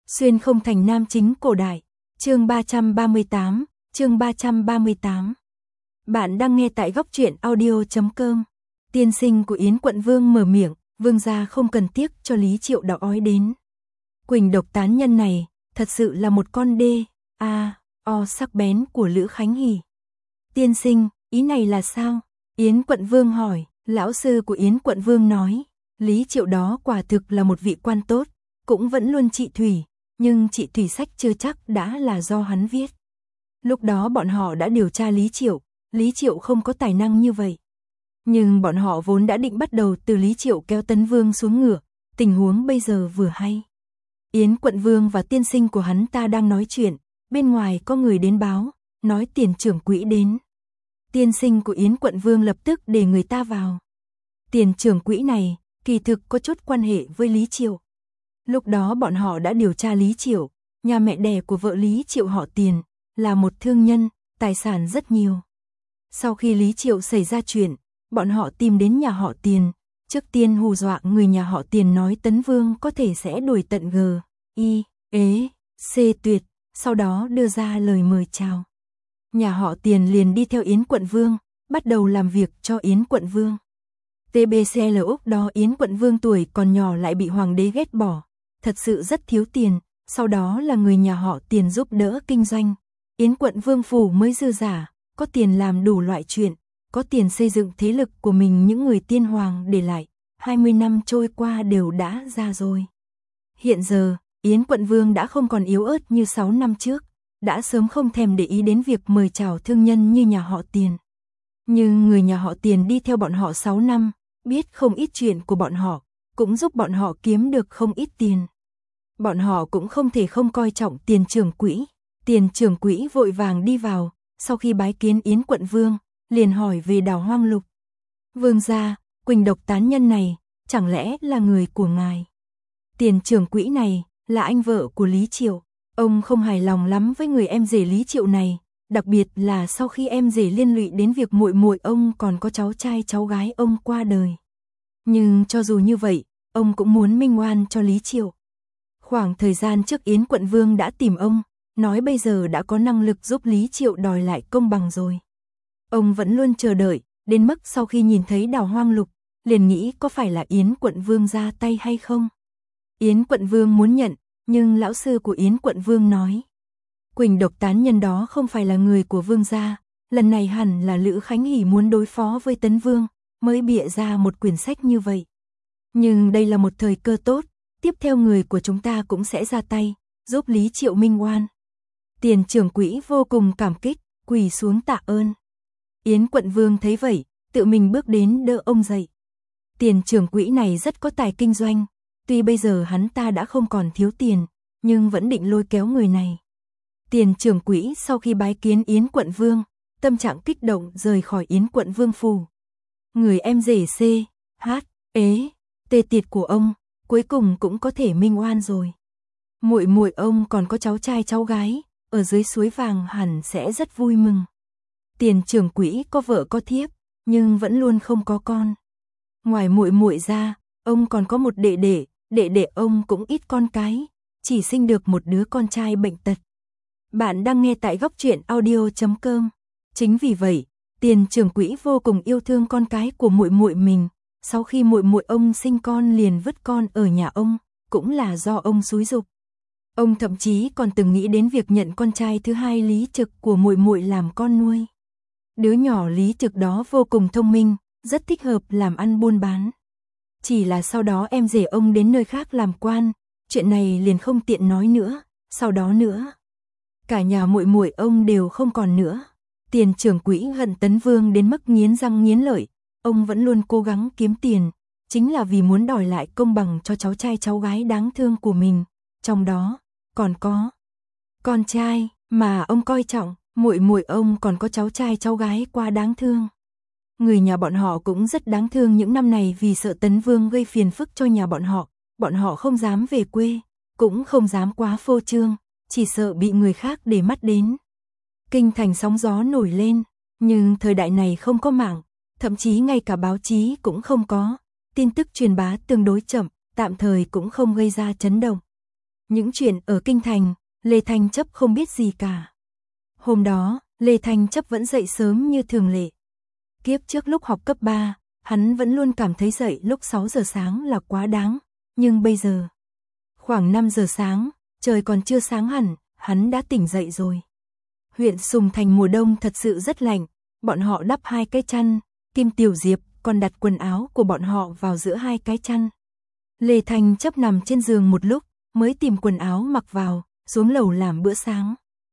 Xuyên không thành nam chính cổ đại. Chương 338, chương 338. Bạn đang nghe tại góc truyện audio.com. Tiên sinh của Yến Quận Vương mở miệng, vương gia không cần tiếc cho Lý Triệu đào ói đến. Quỳnh độc tán nhân này, thật sự là một con đê, sắc bén của Lữ Khánh Hỉ. Tiên sinh, ý này là sao? Yến Quận Vương hỏi, lão sư của Yến Quận Vương nói, Lý Triệu đó quả thực là một vị quan tốt, cũng vẫn luôn trị thủy, nhưng trị thủy sách chưa chắc đã là do hắn viết. Lúc đó bọn họ đã điều tra Lý Triệu không có tài năng như vậy. Nhưng bọn họ vốn đã định bắt đầu từ Lý Triệu kéo Tấn Vương xuống ngựa, tình huống bây giờ vừa hay. Yến Quận Vương và tiên sinh của hắn ta đang nói chuyện, bên ngoài có người đến báo, nói tiền trưởng quỹ đến. Tiên sinh của Yến Quận Vương lập tức để người ta vào. Tiền trưởng quỹ này, kỳ thực có chút quan hệ với Lý Triệu. Lúc đó bọn họ đã điều tra Lý Triệu, nhà mẹ đẻ của vợ Lý Triệu họ Tiền, là một thương nhân, tài sản rất nhiều. Sau khi Lý Triệu xảy ra chuyện, bọn họ tìm đến nhà họ Tiền, trước tiên hù dọa người nhà họ Tiền nói Tấn Vương có thể sẽ đuổi tận tuyệt, sau đó đưa ra lời mời chào. Nhà họ Tiền liền đi theo Yến Quận Vương, bắt đầu làm việc cho Yến Quận Vương. TBCL Úc đó Yến Quận Vương tuổi còn nhỏ lại bị hoàng đế ghét bỏ, thật sự rất thiếu tiền, sau đó là người nhà họ Tiền giúp đỡ kinh doanh. Yến Quận Vương phủ mới dư giả, có tiền làm đủ loại chuyện, có tiền xây dựng thế lực của mình, những người tiên hoàng để lại, 20 năm trôi qua đều đã ra rồi. Hiện giờ, Yến Quận Vương đã không còn yếu ớt như 6 năm trước, đã sớm không thèm để ý đến việc mời chào thương nhân như nhà họ Tiền. Nhưng người nhà họ Tiền đi theo bọn họ 6 năm, biết không ít chuyện của bọn họ, cũng giúp bọn họ kiếm được không ít tiền. Bọn họ cũng không thể không coi trọng tiền trưởng quỹ. Tiền trưởng quỹ vội vàng đi vào, sau khi bái kiến Yến Quận Vương, liền hỏi về Đào Hoang Lục. Vương gia, Quỳnh độc tán nhân này, chẳng lẽ là người của ngài? Tiền trưởng quỹ này, là anh vợ của Lý Triệu. Ông không hài lòng lắm với người em rể Lý Triệu này, đặc biệt là sau khi em rể liên lụy đến việc muội muội ông còn có cháu trai cháu gái ông qua đời. Nhưng cho dù như vậy, ông cũng muốn minh oan cho Lý Triệu. Khoảng thời gian trước Yến Quận Vương đã tìm ông, nói bây giờ đã có năng lực giúp Lý Triệu đòi lại công bằng rồi. Ông vẫn luôn chờ đợi, đến mức sau khi nhìn thấy Đào Hoang Lục, liền nghĩ có phải là Yến Quận Vương ra tay hay không. Yến Quận Vương muốn nhận, nhưng lão sư của Yến Quận Vương nói, Quỳnh độc tán nhân đó không phải là người của vương gia, lần này hẳn là Lữ Khánh Hỉ muốn đối phó với Tấn Vương, mới bịa ra một quyển sách như vậy. Nhưng đây là một thời cơ tốt, tiếp theo người của chúng ta cũng sẽ ra tay, giúp Lý Triệu minh oan. Tiền trưởng quỹ vô cùng cảm kích, quỳ xuống tạ ơn. Yến Quận Vương thấy vậy, tự mình bước đến đỡ ông dậy. Tiền trưởng quỹ này rất có tài kinh doanh, tuy bây giờ hắn ta đã không còn thiếu tiền, nhưng vẫn định lôi kéo người này. Tiền trưởng quỹ sau khi bái kiến Yến Quận Vương, tâm trạng kích động rời khỏi Yến Quận Vương phủ. Người em rể tê tiệt của ông, cuối cùng cũng có thể minh oan rồi. Muội muội ông còn có cháu trai cháu gái, ở dưới suối vàng hẳn sẽ rất vui mừng. Tiền trưởng quỹ có vợ có thiếp, nhưng vẫn luôn không có con. Ngoài muội muội ra, ông còn có một đệ đệ ông cũng ít con cái, chỉ sinh được một đứa con trai bệnh tật. Bạn đang nghe tại góc truyện audio.com. Chính vì vậy, tiền trưởng quỹ vô cùng yêu thương con cái của muội muội mình. Sau khi muội muội ông sinh con liền vứt con ở nhà ông, cũng là do ông xúi giục. Ông thậm chí còn từng nghĩ đến việc nhận con trai thứ hai Lý Trực của muội muội làm con nuôi. Đứa nhỏ Lý Trực đó vô cùng thông minh, rất thích hợp làm ăn buôn bán. Chỉ là sau đó em rể ông đến nơi khác làm quan, chuyện này liền không tiện nói nữa, sau đó nữa. Cả nhà muội muội ông đều không còn nữa. Tiền trưởng quỹ hận Tấn Vương đến mức nghiến răng nghiến lợi, ông vẫn luôn cố gắng kiếm tiền, chính là vì muốn đòi lại công bằng cho cháu trai cháu gái đáng thương của mình, trong đó còn có con trai mà ông coi trọng, muội muội ông còn có cháu trai cháu gái quá đáng thương. Người nhà bọn họ cũng rất đáng thương, những năm này vì sợ Tấn Vương gây phiền phức cho nhà bọn họ không dám về quê, cũng không dám quá phô trương, chỉ sợ bị người khác để mắt đến. Kinh thành sóng gió nổi lên, nhưng thời đại này không có mạng, thậm chí ngay cả báo chí cũng không có, tin tức truyền bá tương đối chậm, tạm thời cũng không gây ra chấn động. Những chuyện ở kinh thành, Lê Thanh Chấp không biết gì cả. Hôm đó, Lê Thanh Chấp vẫn dậy sớm như thường lệ. Kiếp trước lúc học cấp 3, hắn vẫn luôn cảm thấy dậy lúc 6 giờ sáng là quá đáng, nhưng bây giờ, khoảng 5 giờ sáng, trời còn chưa sáng hẳn, hắn đã tỉnh dậy rồi. Huyện Sùng Thành mùa đông thật sự rất lạnh, bọn họ đắp 2 cái chăn, Kim Tiểu Diệp còn đặt quần áo của bọn họ vào giữa 2 cái chăn. Lê Thanh Chấp nằm trên giường một lúc, mới tìm quần áo mặc vào, xuống lầu làm bữa sáng.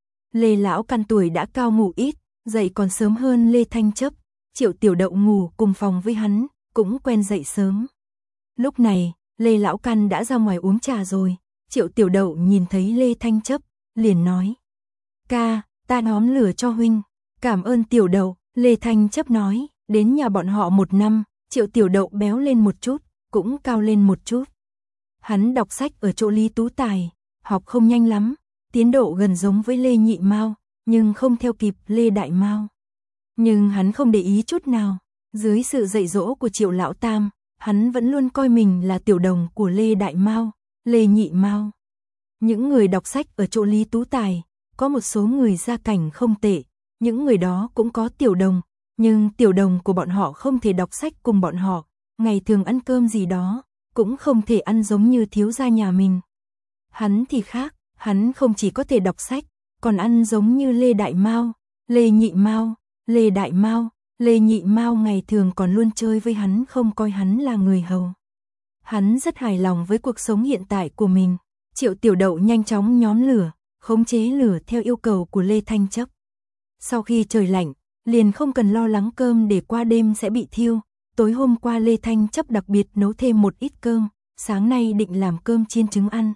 Lê lão căn tuổi đã cao ngủ ít, dậy còn sớm hơn Lê Thanh Chấp. Triệu Tiểu Đậu ngủ cùng phòng với hắn, cũng quen dậy sớm. Lúc này, Lê lão căn đã ra ngoài uống trà rồi. Triệu Tiểu Đậu nhìn thấy Lê Thanh Chấp, liền nói: "Ca, ta nhóm lửa cho huynh." "Cảm ơn Tiểu Đậu." Lê Thanh Chấp nói. Đến nhà bọn họ 1 năm, Triệu Tiểu Đậu béo lên một chút, cũng cao lên một chút. Hắn đọc sách ở chỗ Lý Tú Tài, học không nhanh lắm, tiến độ gần giống với Lê Nhị Mao, nhưng không theo kịp Lê Đại Mao. Nhưng hắn không để ý chút nào, dưới sự dạy dỗ của Triệu Lão Tam, hắn vẫn luôn coi mình là tiểu đồng của Lê Đại Mao, Lê Nhị Mao. Những người đọc sách ở chỗ Lý Tú Tài, có một số người gia cảnh không tệ, những người đó cũng có tiểu đồng, nhưng tiểu đồng của bọn họ không thể đọc sách cùng bọn họ, ngày thường ăn cơm gì đó, cũng không thể ăn giống như thiếu gia nhà mình. Hắn thì khác, hắn không chỉ có thể đọc sách, còn ăn giống như Lê Đại Mao, Lê Nhị Mao, Lê Đại Mao. Lê Nhị Mao ngày thường còn luôn chơi với hắn, không coi hắn là người hầu. Hắn rất hài lòng với cuộc sống hiện tại của mình. Triệu Tiểu Đậu nhanh chóng nhóm lửa, khống chế lửa theo yêu cầu của Lê Thanh Chấp. Sau khi trời lạnh, liền không cần lo lắng cơm để qua đêm sẽ bị thiêu. Tối hôm qua Lê Thanh Chấp đặc biệt nấu thêm một ít cơm, sáng nay định làm cơm chiên trứng ăn.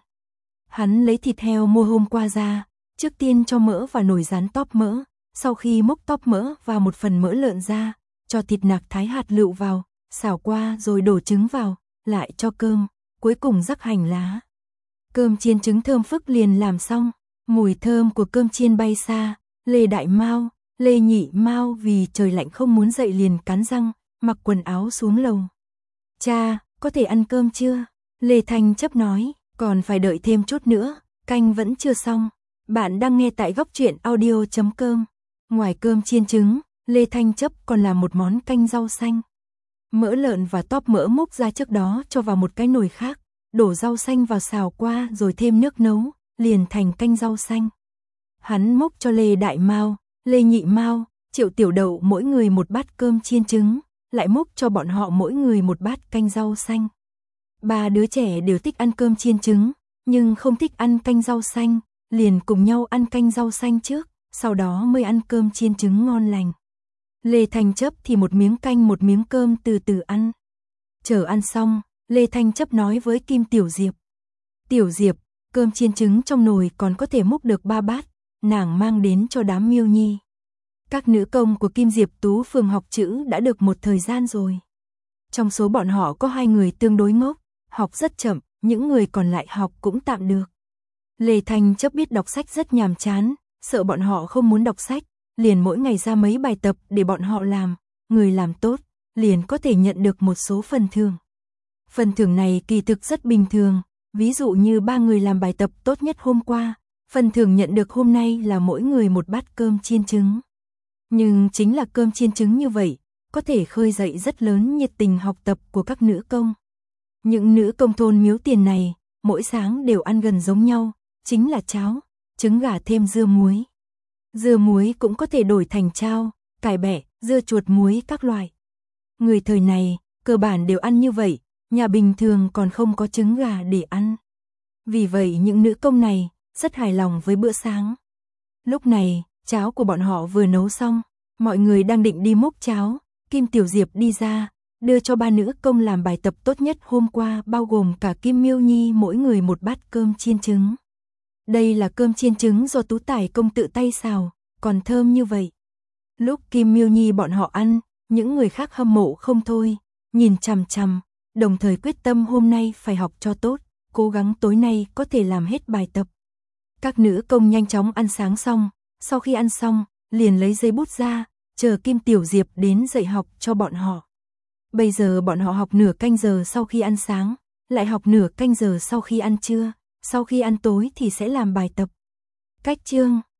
Hắn lấy thịt heo mua hôm qua ra, trước tiên cho mỡ và nồi rán tóp mỡ. Sau khi múc tóp mỡ và một phần mỡ lợn ra, cho thịt nạc thái hạt lựu vào, xào qua rồi đổ trứng vào, lại cho cơm, cuối cùng rắc hành lá. Cơm chiên trứng thơm phức liền làm xong, mùi thơm của cơm chiên bay xa. Lê Đại Mao, Lê Nhị Mao vì trời lạnh không muốn dậy liền cắn răng, mặc quần áo xuống lầu. "Cha, có thể ăn cơm chưa?" Lê Thanh Chấp nói. "Còn phải đợi thêm chút nữa, canh vẫn chưa xong." Bạn đang nghe tại goctruyện.audio.com. Ngoài cơm chiên trứng, Lê Thanh Chấp còn làm một món canh rau xanh. Mỡ lợn và tóp mỡ múc ra trước đó cho vào một cái nồi khác, đổ rau xanh vào xào qua rồi thêm nước nấu, liền thành canh rau xanh. Hắn múc cho Lê Đại Mao, Lê Nhị Mao, Triệu Tiểu Đậu mỗi người một bát cơm chiên trứng, lại múc cho bọn họ mỗi người một bát canh rau xanh. 3 đứa trẻ đều thích ăn cơm chiên trứng, nhưng không thích ăn canh rau xanh, liền cùng nhau ăn canh rau xanh trước, sau đó mới ăn cơm chiên trứng ngon lành. Lê Thanh Chấp thì một miếng canh một miếng cơm từ từ ăn. Chờ ăn xong, Lê Thanh Chấp nói với Kim Tiểu Diệp: "Tiểu Diệp, cơm chiên trứng trong nồi còn có thể múc được 3 bát, nàng mang đến cho đám Miêu Nhi." Các nữ công của Kim Diệp Tú Phường học chữ đã được một thời gian rồi. Trong số bọn họ có 2 người tương đối ngốc, học rất chậm, những người còn lại học cũng tạm được. Lê Thanh Chấp biết đọc sách rất nhàm chán, sợ bọn họ không muốn đọc sách, liền mỗi ngày ra mấy bài tập để bọn họ làm, người làm tốt, liền có thể nhận được một số phần thưởng. Phần thưởng này kỳ thực rất bình thường, ví dụ như 3 người làm bài tập tốt nhất hôm qua, phần thưởng nhận được hôm nay là mỗi người một bát cơm chiên trứng. Nhưng chính là cơm chiên trứng như vậy, có thể khơi dậy rất lớn nhiệt tình học tập của các nữ công. Những nữ công thôn Miếu Tiền này, mỗi sáng đều ăn gần giống nhau, chính là cháo, trứng gà thêm dưa muối. Dưa muối cũng có thể đổi thành chao, cải bẹ, dưa chuột muối các loại. Người thời này, cơ bản đều ăn như vậy, nhà bình thường còn không có trứng gà để ăn. Vì vậy những nữ công này rất hài lòng với bữa sáng. Lúc này, cháo của bọn họ vừa nấu xong, mọi người đang định đi múc cháo, Kim Tiểu Diệp đi ra, đưa cho 3 nữ công làm bài tập tốt nhất hôm qua, bao gồm cả Kim Miêu Nhi mỗi người một bát cơm chiên trứng. Đây là cơm chiên trứng do Tú Tài công tự tay xào, còn thơm như vậy. Lúc Kim Miêu Nhi bọn họ ăn, những người khác hâm mộ không thôi, nhìn chằm chằm, đồng thời quyết tâm hôm nay phải học cho tốt, cố gắng tối nay có thể làm hết bài tập. Các nữ công nhanh chóng ăn sáng xong, sau khi ăn xong, liền lấy giấy bút ra, chờ Kim Tiểu Diệp đến dạy học cho bọn họ. Bây giờ bọn họ học nửa canh giờ sau khi ăn sáng, lại học nửa canh giờ sau khi ăn trưa, Sau khi ăn tối thì sẽ làm bài tập. Cách chương